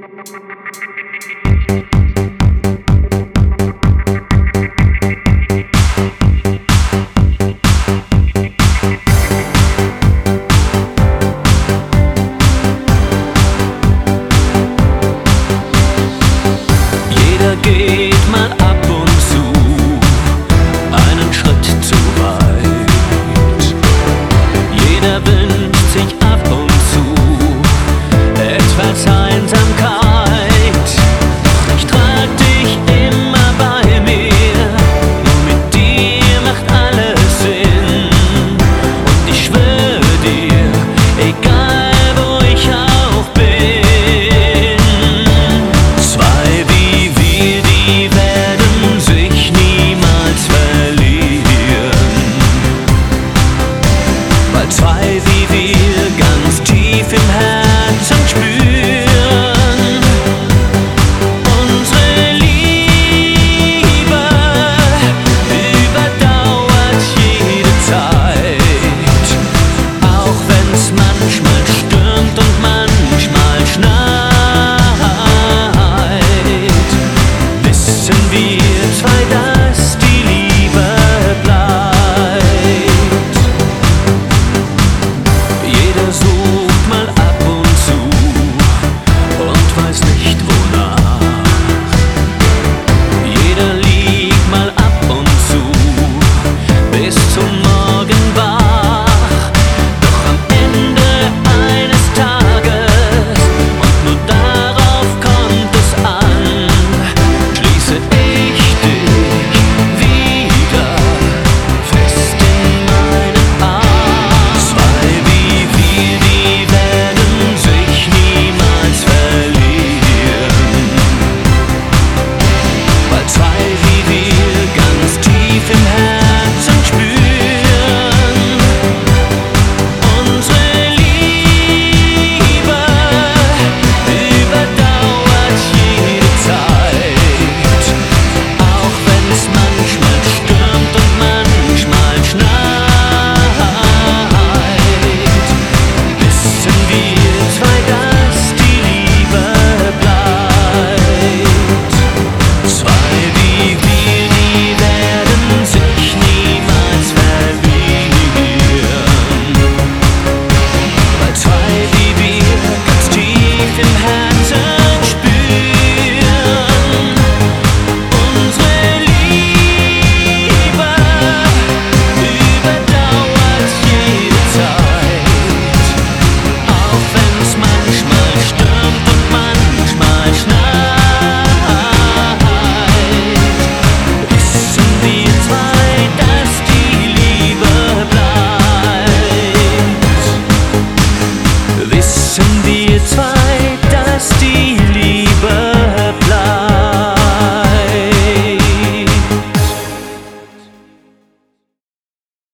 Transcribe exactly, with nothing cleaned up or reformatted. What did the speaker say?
Jeder geht mal ab und zu einen Schritt zu weit. Jeder wünscht sich ab und zu etwas Einsamkeit. Doch ich trag dich immer bei mir, nur mit dir macht alles Sinn. Und ich schwöre dir, egal wo ich auch bin, zwei wie wir, die werden sich niemals verlieren, weil zwei wie wir gar